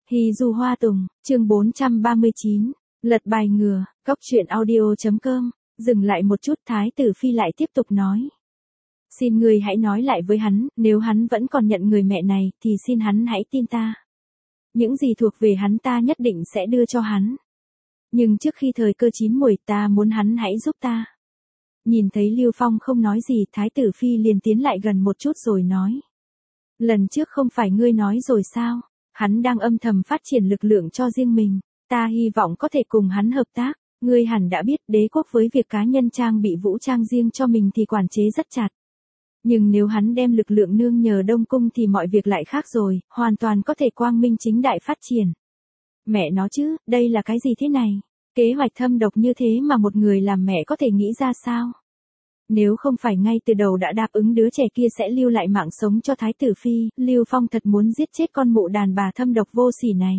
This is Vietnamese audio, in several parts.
Hy Du Hoa Tùng, chương 439, lật bài ngừa, Cóc truyện audio.com, dừng lại một chút Thái tử Phi lại tiếp tục nói. Xin người hãy nói lại với hắn, nếu hắn vẫn còn nhận người mẹ này, thì xin hắn hãy tin ta. Những gì thuộc về hắn ta nhất định sẽ đưa cho hắn. Nhưng trước khi thời cơ chín muồi ta muốn hắn hãy giúp ta. Nhìn thấy Lưu Phong không nói gì, Thái tử Phi liền tiến lại gần một chút rồi nói. Lần trước không phải ngươi nói rồi sao? Hắn đang âm thầm phát triển lực lượng cho riêng mình, ta hy vọng có thể cùng hắn hợp tác. Ngươi hẳn đã biết đế quốc với việc cá nhân trang bị vũ trang riêng cho mình thì quản chế rất chặt. Nhưng nếu hắn đem lực lượng nương nhờ Đông Cung thì mọi việc lại khác rồi, hoàn toàn có thể quang minh chính đại phát triển. Mẹ nó chứ, đây là cái gì thế này? Kế hoạch thâm độc như thế mà một người làm mẹ có thể nghĩ ra sao? Nếu không phải ngay từ đầu đã đáp ứng đứa trẻ kia sẽ lưu lại mạng sống cho Thái tử Phi, Lưu Phong thật muốn giết chết con mụ đàn bà thâm độc vô sỉ này.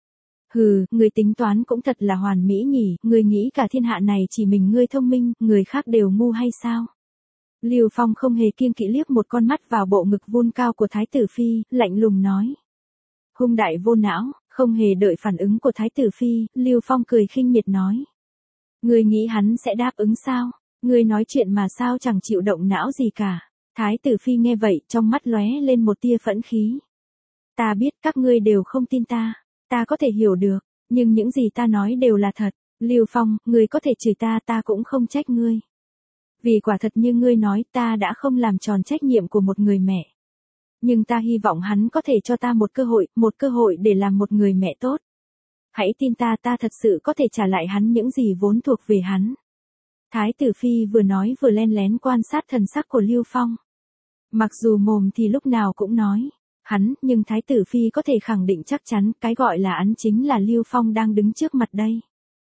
Hừ, người tính toán cũng thật là hoàn mỹ nhỉ, người nghĩ cả thiên hạ này chỉ mình ngươi thông minh, người khác đều ngu hay sao? Lưu Phong không hề kiêng kỵ liếc một con mắt vào bộ ngực vun cao của Thái tử Phi, lạnh lùng nói. Hung đại vô não, không hề đợi phản ứng của Thái tử Phi, Lưu Phong cười khinh miệt nói. Người nghĩ hắn sẽ đáp ứng sao? Ngươi nói chuyện mà sao chẳng chịu động não gì cả. Thái tử Phi nghe vậy, trong mắt lóe lên một tia phẫn khí. Ta biết các ngươi đều không tin ta. Ta có thể hiểu được, nhưng những gì ta nói đều là thật. Lưu Phong, ngươi có thể chửi ta, ta cũng không trách ngươi. Vì quả thật như ngươi nói, ta đã không làm tròn trách nhiệm của một người mẹ. Nhưng ta hy vọng hắn có thể cho ta một cơ hội để làm một người mẹ tốt. Hãy tin ta, ta thật sự có thể trả lại hắn những gì vốn thuộc về hắn. Thái tử Phi vừa nói vừa len lén quan sát thần sắc của Lưu Phong. Mặc dù mồm thì lúc nào cũng nói hắn, nhưng Thái tử Phi có thể khẳng định chắc chắn cái gọi là hắn chính là Lưu Phong đang đứng trước mặt đây.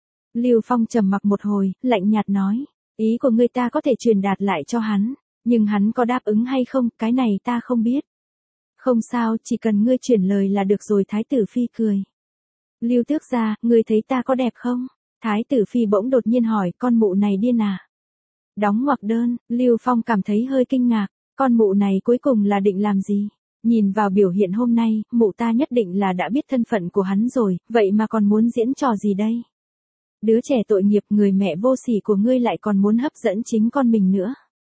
Lưu Phong trầm mặc một hồi, lạnh nhạt nói, ý của ngươi ta có thể truyền đạt lại cho hắn, nhưng hắn có đáp ứng hay không, cái này ta không biết. Không sao, chỉ cần ngươi chuyển lời là được rồi. Thái tử Phi cười. Lưu tước gia, ngươi thấy ta có đẹp không? Thái tử Phi bỗng đột nhiên hỏi, con mụ này điên à? Đóng ngoặc đơn, Lưu Phong cảm thấy hơi kinh ngạc, con mụ này cuối cùng là định làm gì? Nhìn vào biểu hiện hôm nay, mụ ta nhất định là đã biết thân phận của hắn rồi, vậy mà còn muốn diễn trò gì đây? Đứa trẻ tội nghiệp, người mẹ vô sỉ của ngươi lại còn muốn hấp dẫn chính con mình nữa.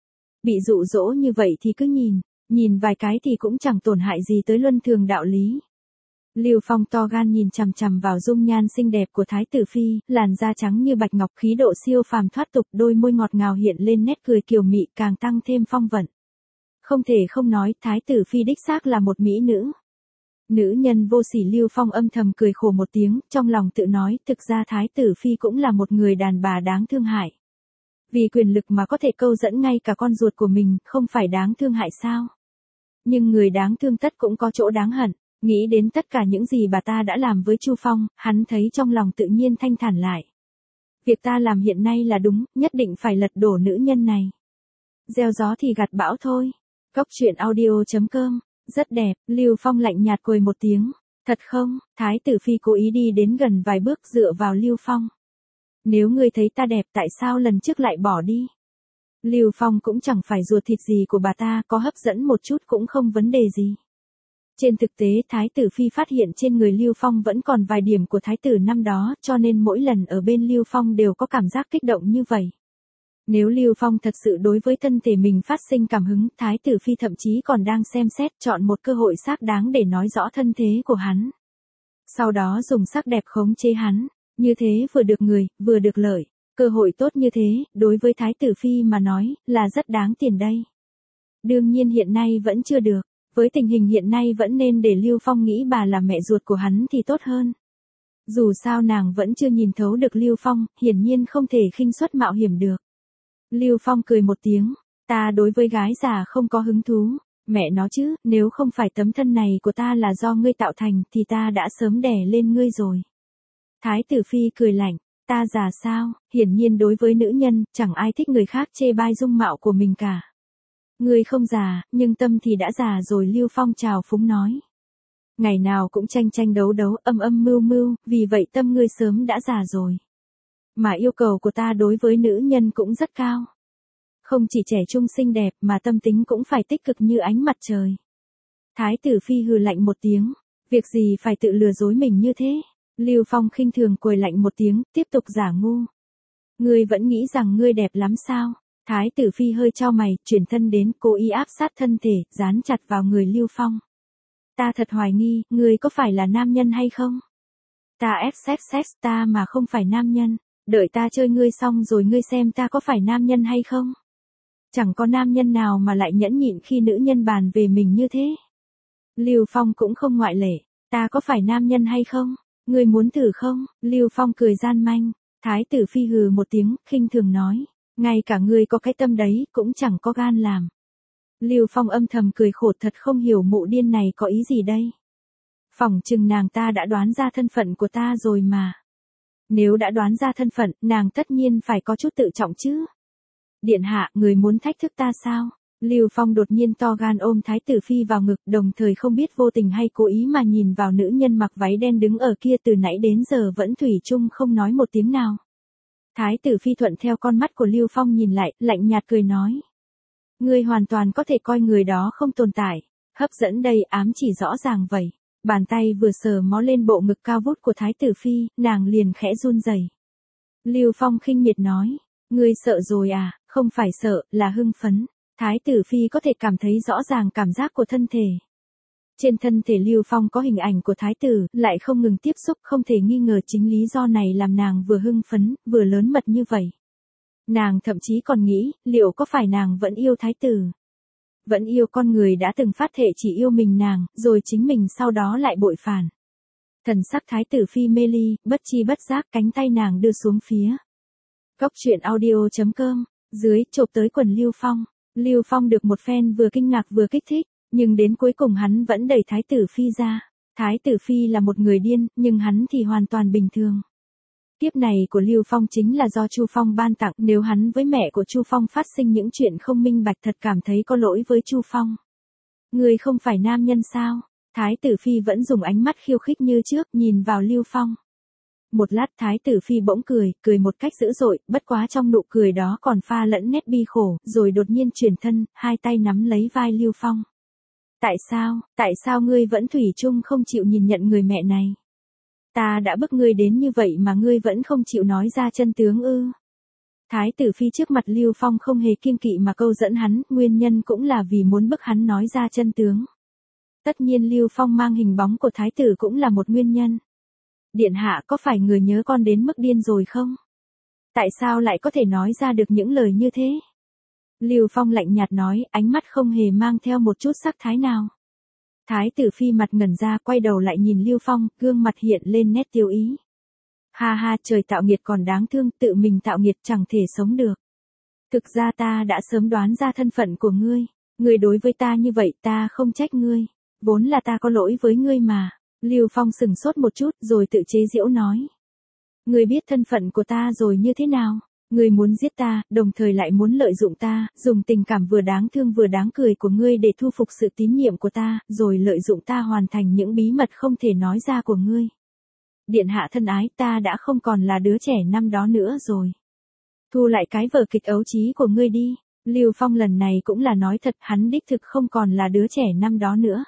Bị dụ dỗ như vậy thì cứ nhìn vài cái thì cũng chẳng tổn hại gì tới luân thường đạo lý. Lưu Phong to gan nhìn chằm chằm vào dung nhan xinh đẹp của Thái tử Phi, làn da trắng như bạch ngọc, khí độ siêu phàm thoát tục, đôi môi ngọt ngào hiện lên nét cười kiều mị, càng tăng thêm phong vận. Không thể không nói, Thái tử Phi đích xác là một mỹ nữ. Nữ nhân vô sỉ. Lưu Phong âm thầm cười khổ một tiếng, trong lòng tự nói, thực ra Thái tử Phi cũng là một người đàn bà đáng thương hại. Vì quyền lực mà có thể câu dẫn ngay cả con ruột của mình, không phải đáng thương hại sao? Nhưng người đáng thương tất cũng có chỗ đáng hận. Nghĩ đến tất cả những gì bà ta đã làm với Chu Phong, hắn thấy trong lòng tự nhiên thanh thản lại. Việc ta làm hiện nay là đúng, nhất định phải lật đổ nữ nhân này. Gieo gió thì gặt bão thôi. Cóc truyện audio.com, rất đẹp. Lưu Phong lạnh nhạt cười một tiếng. Thật không? Thái tử Phi cố ý đi đến gần vài bước dựa vào Lưu Phong. Nếu ngươi thấy ta đẹp tại sao lần trước lại bỏ đi? Lưu Phong cũng chẳng phải ruột thịt gì của bà ta, có hấp dẫn một chút cũng không vấn đề gì. Trên thực tế, Thái tử Phi phát hiện trên người Lưu Phong vẫn còn vài điểm của Thái tử năm đó, cho nên mỗi lần ở bên Lưu Phong đều có cảm giác kích động như vậy. Nếu Lưu Phong thật sự đối với thân thể mình phát sinh cảm hứng, Thái tử Phi thậm chí còn đang xem xét chọn một cơ hội xác đáng để nói rõ thân thế của hắn. Sau đó dùng sắc đẹp khống chế hắn, như thế vừa được người, vừa được lợi. Cơ hội tốt như thế, đối với Thái tử Phi mà nói, là rất đáng tiền đây. Đương nhiên hiện nay vẫn chưa được. Với tình hình hiện nay vẫn nên để Lưu Phong nghĩ bà là mẹ ruột của hắn thì tốt hơn. Dù sao nàng vẫn chưa nhìn thấu được Lưu Phong, hiển nhiên không thể khinh suất mạo hiểm được. Lưu Phong cười một tiếng, ta đối với gái già không có hứng thú, mẹ nó chứ, nếu không phải tấm thân này của ta là do ngươi tạo thành thì ta đã sớm đè lên ngươi rồi. Thái tử Phi cười lạnh, ta già sao, hiển nhiên đối với nữ nhân, chẳng ai thích người khác chê bai dung mạo của mình cả. Ngươi không già, nhưng tâm thì đã già rồi. Lưu Phong trào phúng nói. Ngày nào cũng tranh đấu âm mưu, vì vậy tâm ngươi sớm đã già rồi. Mà yêu cầu của ta đối với nữ nhân cũng rất cao. Không chỉ trẻ trung xinh đẹp mà tâm tính cũng phải tích cực như ánh mặt trời. Thái tử Phi hừ lạnh một tiếng. Việc gì phải tự lừa dối mình như thế? Lưu Phong khinh thường cười lạnh một tiếng, tiếp tục giả ngu. Ngươi vẫn nghĩ rằng ngươi đẹp lắm sao? Thái tử phi hơi chau mày, chuyển thân đến, cố ý áp sát thân thể, dán chặt vào người Lưu Phong. Ta thật hoài nghi, ngươi có phải là nam nhân hay không? Ta sex ta mà không phải nam nhân, đợi ta chơi ngươi xong rồi ngươi xem ta có phải nam nhân hay không? Chẳng có nam nhân nào mà lại nhẫn nhịn khi nữ nhân bàn về mình như thế. Lưu Phong cũng không ngoại lệ, ta có phải nam nhân hay không? Ngươi muốn thử không? Lưu Phong cười gian manh, Thái tử phi hừ một tiếng, khinh thường nói, ngay cả ngươi có cái tâm đấy cũng chẳng có gan làm. Lưu Phong âm thầm cười khổ, thật không hiểu mụ điên này có ý gì đây. Phỏng chừng nàng ta đã đoán ra thân phận của ta rồi mà. Nếu đã đoán ra thân phận, nàng tất nhiên phải có chút tự trọng chứ. Điện hạ, người muốn thách thức ta sao? Lưu Phong đột nhiên to gan ôm Thái tử phi vào ngực, đồng thời không biết vô tình hay cố ý mà nhìn vào nữ nhân mặc váy đen đứng ở kia từ nãy đến giờ vẫn thủy chung không nói một tiếng nào. Thái tử phi thuận theo con mắt của Lưu Phong nhìn lại, lạnh nhạt cười nói. Ngươi hoàn toàn có thể coi người đó không tồn tại. Hấp dẫn đây, ám chỉ rõ ràng vậy. Bàn tay vừa sờ mó lên bộ ngực cao vút của Thái tử phi, nàng liền khẽ run rẩy. Lưu Phong khinh miệt nói, ngươi sợ rồi à? Không phải sợ, là hưng phấn. Thái tử phi có thể cảm thấy rõ ràng cảm giác của thân thể. Trên thân thể Lưu Phong có hình ảnh của thái tử, lại không ngừng tiếp xúc, không thể nghi ngờ chính lý do này làm nàng vừa hưng phấn, vừa lớn mật như vậy. Nàng thậm chí còn nghĩ, liệu có phải nàng vẫn yêu thái tử? Vẫn yêu con người đã từng phát thệ chỉ yêu mình nàng, rồi chính mình sau đó lại bội phản. Thần sắc thái tử phi mê ly, bất chi bất giác cánh tay nàng đưa xuống phía. Cốc truyện audio.com, dưới chộp tới quần Lưu Phong. Lưu Phong được một phen vừa kinh ngạc vừa kích thích, nhưng đến cuối cùng hắn vẫn đẩy Thái tử phi ra. Thái tử phi là một người điên, nhưng hắn thì hoàn toàn bình thường. Kiếp này của Lưu Phong chính là do Chu Phong ban tặng, nếu hắn với mẹ của Chu Phong phát sinh những chuyện không minh bạch thật cảm thấy có lỗi với Chu Phong. Ngươi không phải nam nhân sao? Thái tử phi vẫn dùng ánh mắt khiêu khích như trước, nhìn vào Lưu Phong. Một lát thái tử phi bỗng cười một cách dữ dội, bất quá trong nụ cười đó còn pha lẫn nét bi khổ, rồi đột nhiên chuyển thân, hai tay nắm lấy vai Lưu Phong. Tại sao ngươi vẫn thủy chung không chịu nhìn nhận người mẹ này? Ta đã bức ngươi đến như vậy mà ngươi vẫn không chịu nói ra chân tướng ư? Thái tử phi trước mặt Lưu Phong không hề kiêng kỵ mà câu dẫn hắn, nguyên nhân cũng là vì muốn bức hắn nói ra chân tướng. Tất nhiên Lưu Phong mang hình bóng của thái tử cũng là một nguyên nhân. Điện hạ có phải người nhớ con đến mức điên rồi không? Tại sao lại có thể nói ra được những lời như thế? Lưu Phong lạnh nhạt nói, ánh mắt không hề mang theo một chút sắc thái nào. Thái tử phi mặt ngẩn ra, quay đầu lại nhìn Lưu Phong, gương mặt hiện lên nét tiêu ý. Ha ha, trời tạo nghiệt còn đáng thương, tự mình tạo nghiệt chẳng thể sống được. Thực ra ta đã sớm đoán ra thân phận của ngươi. Ngươi đối với ta như vậy ta không trách ngươi. Vốn là ta có lỗi với ngươi mà. Lưu Phong sừng sốt một chút rồi tự chế giễu nói. Ngươi biết thân phận của ta rồi như thế nào? Ngươi muốn giết ta, đồng thời lại muốn lợi dụng ta, dùng tình cảm vừa đáng thương vừa đáng cười của ngươi để thu phục sự tín nhiệm của ta, rồi lợi dụng ta hoàn thành những bí mật không thể nói ra của ngươi. Điện hạ thân ái, ta đã không còn là đứa trẻ năm đó nữa rồi. Thu lại cái vở kịch ấu trí của ngươi đi. Lưu Phong lần này cũng là nói thật, hắn đích thực không còn là đứa trẻ năm đó nữa.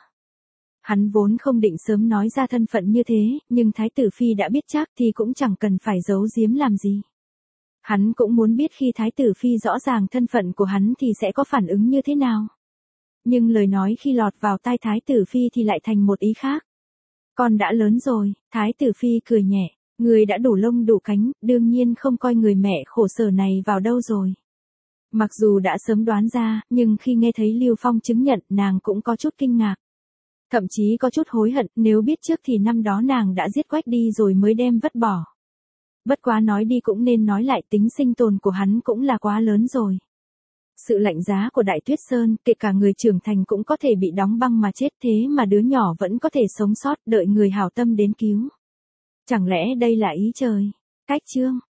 Hắn vốn không định sớm nói ra thân phận như thế, nhưng thái tử phi đã biết chắc thì cũng chẳng cần phải giấu giếm làm gì. Hắn cũng muốn biết khi thái tử phi rõ ràng thân phận của hắn thì sẽ có phản ứng như thế nào. Nhưng lời nói khi lọt vào tai thái tử phi thì lại thành một ý khác. Con đã lớn rồi, thái tử phi cười nhẹ, người đã đủ lông đủ cánh, đương nhiên không coi người mẹ khổ sở này vào đâu rồi. Mặc dù đã sớm đoán ra, nhưng khi nghe thấy Lưu Phong chứng nhận, nàng cũng có chút kinh ngạc. Thậm chí có chút hối hận, nếu biết trước thì năm đó nàng đã giết Quách đi rồi mới đem vứt bỏ. Bất quá nói đi cũng nên nói lại, tính sinh tồn của hắn cũng là quá lớn rồi. Sự lạnh giá của Đại Tuyết Sơn, kể cả người trưởng thành cũng có thể bị đóng băng mà chết, thế mà đứa nhỏ vẫn có thể sống sót, đợi người hảo tâm đến cứu. Chẳng lẽ đây là ý trời? Cách chương